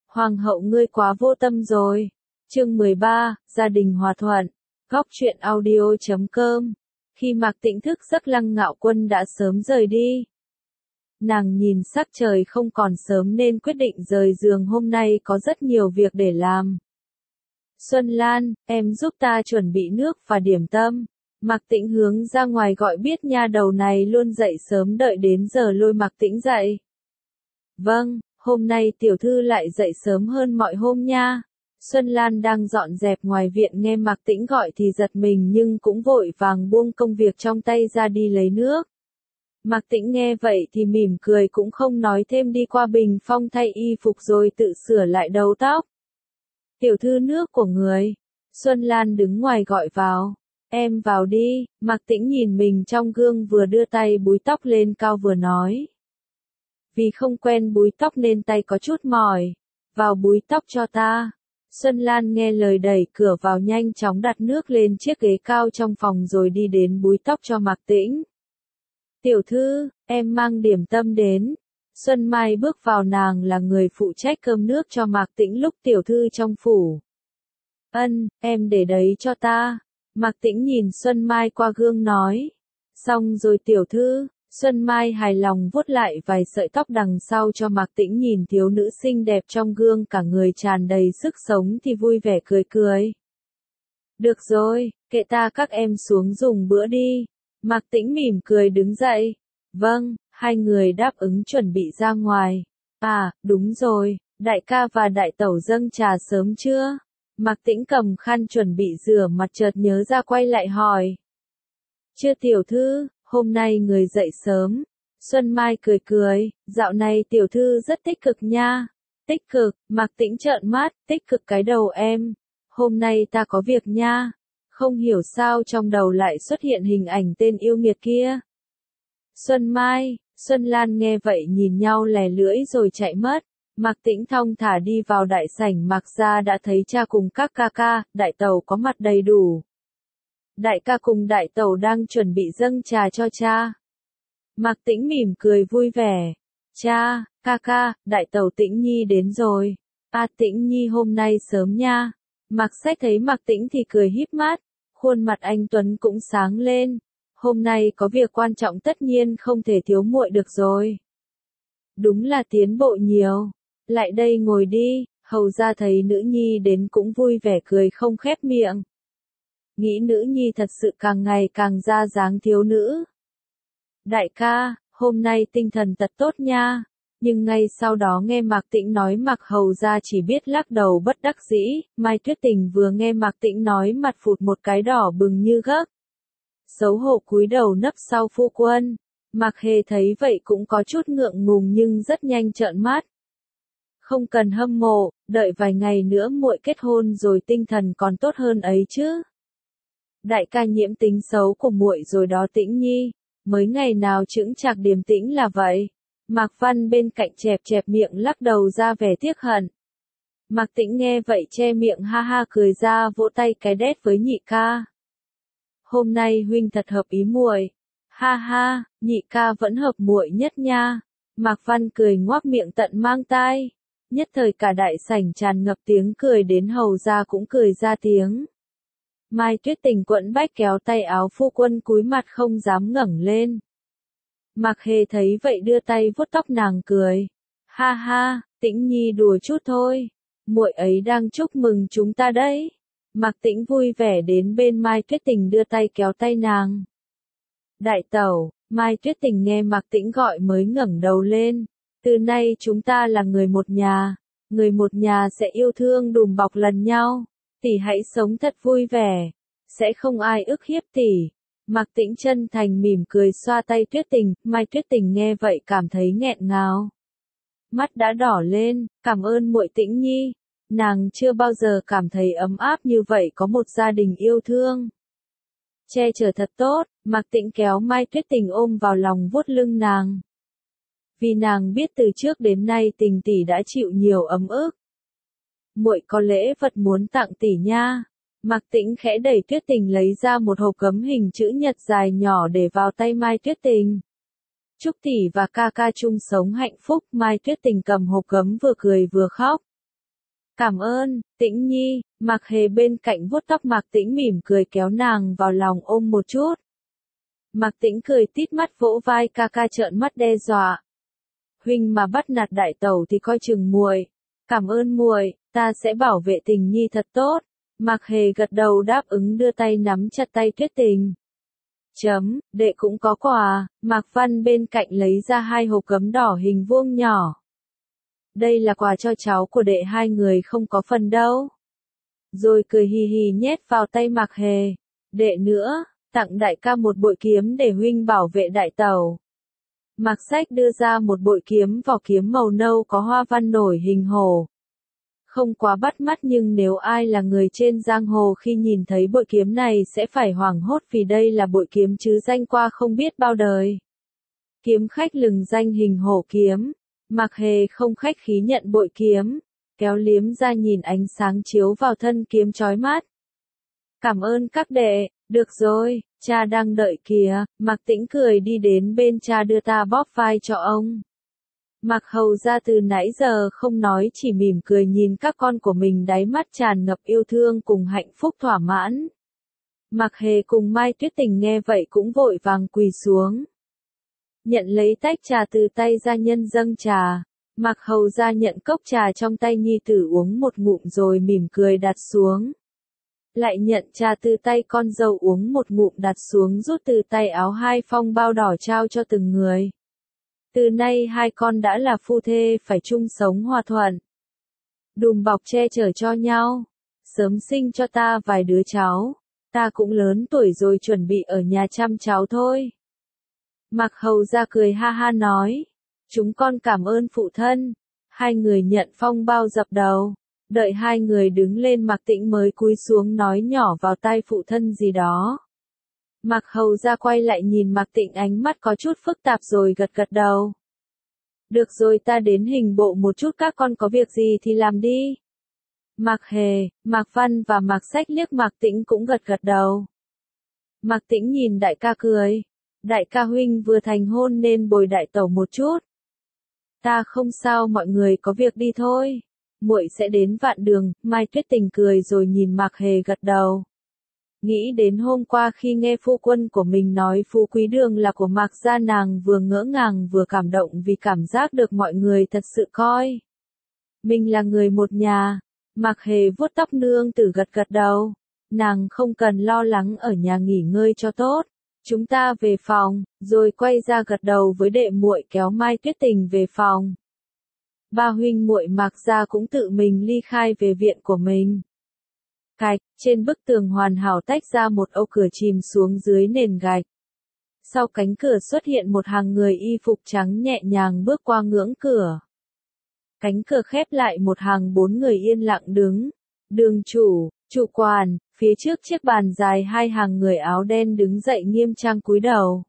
Hoàng hậu ngươi quá vô tâm rồi. Chương 13, gia đình hòa thuận. Góc truyện audio.com. Khi Mạc Tĩnh thức giấc Lăng Ngạo Quân đã sớm rời đi. Nàng nhìn sắc trời không còn sớm nên quyết định rời giường, hôm nay có rất nhiều việc để làm. Xuân Lan, em giúp ta chuẩn bị nước và điểm tâm. Mạc Tĩnh hướng ra ngoài gọi, biết nha đầu này luôn dậy sớm, đợi đến giờ lôi Mạc Tĩnh dậy. Vâng, hôm nay tiểu thư lại dậy sớm hơn mọi hôm nha. Xuân Lan đang dọn dẹp ngoài viện nghe Mạc Tĩnh gọi thì giật mình nhưng cũng vội vàng buông công việc trong tay ra đi lấy nước. Mạc Tĩnh nghe vậy thì mỉm cười cũng không nói thêm, đi qua bình phong thay y phục rồi tự sửa lại đầu tóc. Tiểu thư nước của người. Xuân Lan đứng ngoài gọi vào. Em vào đi. Mạc Tĩnh nhìn mình trong gương, vừa đưa tay búi tóc lên cao vừa nói. Vì không quen búi tóc nên tay có chút mỏi. Vào búi tóc cho ta. Xuân Lan nghe lời đẩy cửa vào, nhanh chóng đặt nước lên chiếc ghế cao trong phòng rồi đi đến búi tóc cho Mạc Tĩnh. Tiểu thư, em mang điểm tâm đến. Xuân Mai bước vào, nàng là người phụ trách cơm nước cho Mạc Tĩnh lúc tiểu thư trong phủ. Ân, em để đấy cho ta. Mạc Tĩnh nhìn Xuân Mai qua gương nói. Xong rồi tiểu thư. Xuân Mai hài lòng vuốt lại vài sợi tóc đằng sau cho Mạc Tĩnh, nhìn thiếu nữ xinh đẹp trong gương cả người tràn đầy sức sống thì vui vẻ cười cười. Được rồi, kệ ta, các em xuống dùng bữa đi. Mạc Tĩnh mỉm cười đứng dậy. Vâng, hai người đáp ứng chuẩn bị ra ngoài. À, đúng rồi, đại ca và đại tẩu dâng trà sớm chưa? Mạc Tĩnh cầm khăn chuẩn bị rửa mặt chợt nhớ ra quay lại hỏi. Chưa tiểu thư, hôm nay người dậy sớm. Xuân Mai cười cười, dạo này tiểu thư rất tích cực nha. Tích cực, Mạc Tĩnh trợn mắt, tích cực cái đầu em. Hôm nay ta có việc nha. Không hiểu sao trong đầu lại xuất hiện hình ảnh tên yêu nghiệt kia. Xuân Mai, Xuân Lan nghe vậy nhìn nhau lè lưỡi rồi chạy mất. Mạc Tĩnh thong thả đi vào đại sảnh, Mạc gia đã thấy cha cùng các ca ca, đại tẩu có mặt đầy đủ. Đại ca cùng đại tẩu đang chuẩn bị dâng trà cho cha. Mạc Tĩnh mỉm cười vui vẻ. Cha, ca ca, đại tẩu Tĩnh Nhi đến rồi. À, Tĩnh Nhi hôm nay sớm nha. Mạc Sách thấy Mạc Tĩnh thì cười híp mắt. Khuôn mặt anh tuấn cũng sáng lên. Hôm nay có việc quan trọng tất nhiên không thể thiếu muội được rồi. Đúng là tiến bộ nhiều. Lại đây ngồi đi. Hầu ra thấy nữ nhi đến cũng vui vẻ cười không khép miệng. Nghĩ nữ nhi thật sự càng ngày càng ra dáng thiếu nữ. Đại ca, hôm nay tinh thần thật tốt nha. Nhưng ngay sau đó nghe Mạc Tĩnh nói Mạc hầu ra chỉ biết lắc đầu bất đắc dĩ. Mai Tuyết Tình vừa nghe Mạc Tĩnh nói mặt phụt một cái đỏ bừng như gấc. Xấu hổ cúi đầu nấp sau phu quân. Mạc Hề thấy vậy cũng có chút ngượng ngùng nhưng rất nhanh trợn mắt. Không cần hâm mộ, đợi vài ngày nữa muội kết hôn rồi tinh thần còn tốt hơn ấy chứ. Đại ca nhiễm tính xấu của muội rồi đó Tĩnh Nhi, mới ngày nào chững chạc điềm tĩnh là vậy. Mạc Văn bên cạnh chẹp chẹp miệng lắc đầu ra vẻ tiếc hận. Mạc Tĩnh nghe vậy che miệng ha ha cười ra, vỗ tay cái đét với nhị ca. Hôm nay huynh thật hợp ý muội. Ha ha, nhị ca vẫn hợp muội nhất nha. Mạc Văn cười ngoác miệng tận mang tai. Nhất thời cả đại sảnh tràn ngập tiếng cười, đến hầu ra cũng cười ra tiếng. Mai Tuyết Tình quẫn bách kéo tay áo phu quân cúi mặt không dám ngẩng lên. Mạc Hề thấy vậy đưa tay vuốt tóc nàng cười. Ha ha, Tĩnh Nhi đùa chút thôi. Muội ấy đang chúc mừng chúng ta đấy. Mạc Tĩnh vui vẻ đến bên Mai Tuyết Tình đưa tay kéo tay nàng. Đại tẩu, Mai Tuyết Tình nghe Mạc Tĩnh gọi mới ngẩng đầu lên. Từ nay chúng ta là người một nhà. Người một nhà sẽ yêu thương đùm bọc lần nhau. Tỷ hãy sống thật vui vẻ. Sẽ không ai ức hiếp tỷ. Mạc Tĩnh chân thành mỉm cười xoa tay Tuyết Tình. Mai Tuyết Tình nghe vậy cảm thấy nghẹn ngào. Mắt đã đỏ lên. Cảm ơn muội Tĩnh Nhi. Nàng chưa bao giờ cảm thấy ấm áp như vậy, có một gia đình yêu thương. Che chở thật tốt. Mạc Tĩnh kéo Mai Tuyết Tình ôm vào lòng vuốt lưng nàng. Vì nàng biết từ trước đến nay Tình tỷ đã chịu nhiều ấm ức. Muội có lễ vật muốn tặng tỷ nha. Mạc Tĩnh khẽ đẩy Tuyết Tình lấy ra một hộp gấm hình chữ nhật dài nhỏ để vào tay Mai Tuyết Tình. Chúc tỷ và ca ca chung sống hạnh phúc. Mai Tuyết Tình cầm hộp gấm vừa cười vừa khóc. Cảm ơn, Tĩnh Nhi. Mạc Hề bên cạnh vuốt tóc Mạc Tĩnh mỉm cười kéo nàng vào lòng ôm một chút. Mạc Tĩnh cười tít mắt vỗ vai ca ca trợn mắt đe dọa. Huynh mà bắt nạt đại tẩu thì coi chừng muội. Cảm ơn muội, ta sẽ bảo vệ Tình Nhi thật tốt. Mạc Hề gật đầu đáp ứng đưa tay nắm chặt tay Tuyết Tình. Đệ cũng có quà. Mạc Văn bên cạnh lấy ra 2 hộp gấm đỏ hình vuông nhỏ. Đây là quà cho cháu của đệ, hai người không có phần đâu. Rồi cười hì hì nhét vào tay Mạc Hề. Đệ nữa, tặng đại ca một bội kiếm để huynh bảo vệ đại tẩu. Mạc Sách đưa ra một bội kiếm vỏ kiếm màu nâu có hoa văn nổi hình hổ. Không quá bắt mắt nhưng nếu ai là người trên giang hồ khi nhìn thấy bội kiếm này sẽ phải hoảng hốt vì đây là bội kiếm chứ danh qua không biết bao đời. Kiếm khách lừng danh hình hổ kiếm. Mạc Hề không khách khí nhận bội kiếm, kéo liếm ra nhìn ánh sáng chiếu vào thân kiếm chói mắt. Cảm ơn các đệ, được rồi, cha đang đợi kìa. Mạc Tĩnh cười đi đến bên cha đưa ta bóp vai cho ông. Mạc Hầu ra từ nãy giờ không nói chỉ mỉm cười nhìn các con của mình, đáy mắt tràn ngập yêu thương cùng hạnh phúc thỏa mãn. Mạc Hề cùng Mai Tuyết Tình nghe vậy cũng vội vàng quỳ xuống. Nhận lấy tách trà từ tay gia nhân dâng trà. Mạc Hầu ra nhận cốc trà trong tay nhi tử uống một ngụm rồi mỉm cười đặt xuống. Lại nhận trà từ tay con dâu uống một ngụm đặt xuống, rút từ tay áo 2 phong bao đỏ trao cho từng người. Từ nay hai con đã là phu thê phải chung sống hòa thuận. Đùm bọc che chở cho nhau. Sớm sinh cho ta vài đứa cháu. Ta cũng lớn tuổi rồi, chuẩn bị ở nhà chăm cháu thôi. Mạc Hầu ra cười ha ha nói. Chúng con cảm ơn phụ thân. Hai người nhận phong bao dập đầu. Đợi hai người đứng lên Mạc Tĩnh mới cúi xuống nói nhỏ vào tai phụ thân gì đó. Mạc Hầu ra quay lại nhìn Mạc Tĩnh, ánh mắt có chút phức tạp rồi gật gật đầu. Được rồi, ta đến hình bộ một chút, các con có việc gì thì làm đi. Mạc Hề, Mạc Văn và Mạc Sách liếc Mạc Tĩnh cũng gật gật đầu. Mạc Tĩnh nhìn đại ca cười. Đại ca huynh vừa thành hôn nên bồi đại tẩu một chút. Ta không sao, mọi người có việc đi thôi. Muội sẽ đến Vạn Đường. Mai Tuyết Tình cười rồi nhìn Mạc Hề gật đầu. Nghĩ đến hôm qua khi nghe phu quân của mình nói Phú Quý Đường là của Mạc gia, nàng vừa ngỡ ngàng vừa cảm động vì cảm giác được mọi người thật sự coi mình là người một nhà. Mạc Hề vuốt tóc nương tử gật gật đầu. Nàng không cần lo lắng, ở nhà nghỉ ngơi cho tốt. Chúng ta về phòng, rồi quay ra gật đầu với đệ muội kéo Mai Tuyết Tình về phòng. Ba huynh muội Mạc gia cũng tự mình ly khai về viện của mình. Cạch, trên bức tường hoàn hảo tách ra một ô cửa chìm xuống dưới nền gạch. Sau cánh cửa xuất hiện một hàng người y phục trắng nhẹ nhàng bước qua ngưỡng cửa. Cánh cửa khép lại, một hàng 4 người yên lặng đứng. Đường chủ, chủ quản, phía trước chiếc bàn dài 2 hàng người áo đen đứng dậy nghiêm trang cúi đầu.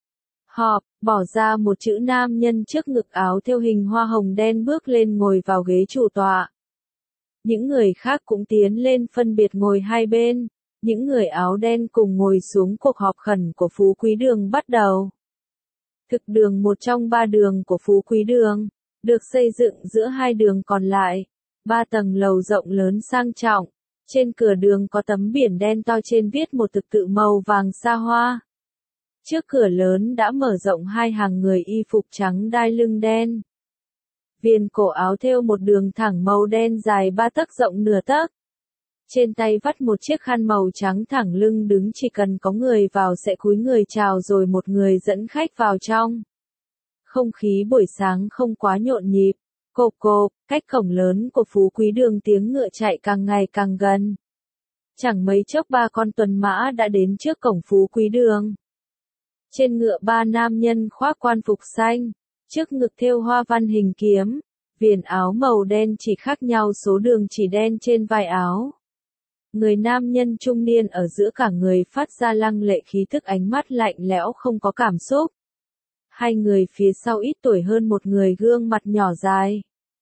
Họp, bỏ ra một chữ nam nhân trước ngực áo thêu hình hoa hồng đen bước lên ngồi vào ghế chủ tọa. Những người khác cũng tiến lên phân biệt ngồi hai bên. Những người áo đen cùng ngồi xuống. Cuộc họp khẩn của Phú Quý Đường bắt đầu. Thực đường, một trong 3 đường của Phú Quý Đường, được xây dựng giữa 2 đường còn lại. 3 tầng lầu rộng lớn sang trọng. Trên cửa đường có tấm biển đen to, trên viết một thực tự màu vàng xa hoa. Trước cửa lớn đã mở rộng 2 hàng người y phục trắng đai lưng đen. Viền cổ áo thêu một đường thẳng màu đen dài 3 tấc rộng nửa tấc. Trên tay vắt một chiếc khăn màu trắng, thẳng lưng đứng, chỉ cần có người vào sẽ cúi người chào rồi một người dẫn khách vào trong. Không khí buổi sáng không quá nhộn nhịp. Cộp cộp, cách cổng lớn của Phú Quý Đường tiếng ngựa chạy càng ngày càng gần. Chẳng mấy chốc 3 con tuần mã đã đến trước cổng Phú Quý Đường. Trên ngựa 3 nam nhân khoác quan phục xanh, trước ngực thêu hoa văn hình kiếm, viền áo màu đen chỉ khác nhau số đường chỉ đen trên vai áo. Người nam nhân trung niên ở giữa cả người phát ra lăng lệ khí tức, ánh mắt lạnh lẽo không có cảm xúc. 2 người phía sau ít tuổi hơn một người, gương mặt nhỏ dài.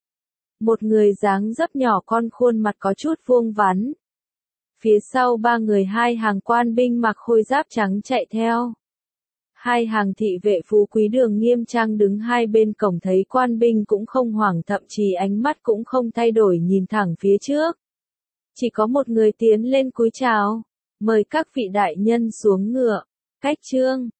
Một người dáng dấp nhỏ con, khuôn mặt có chút vuông vắn. Phía sau 3 người 2 hàng quan binh mặc khôi giáp trắng chạy theo. Hai hàng thị vệ Phú Quý Đường nghiêm trang đứng hai bên cổng thấy quan binh cũng không hoảng, thậm chí ánh mắt cũng không thay đổi nhìn thẳng phía trước. Chỉ có một người tiến lên cúi chào, mời các vị đại nhân xuống ngựa. Cách chương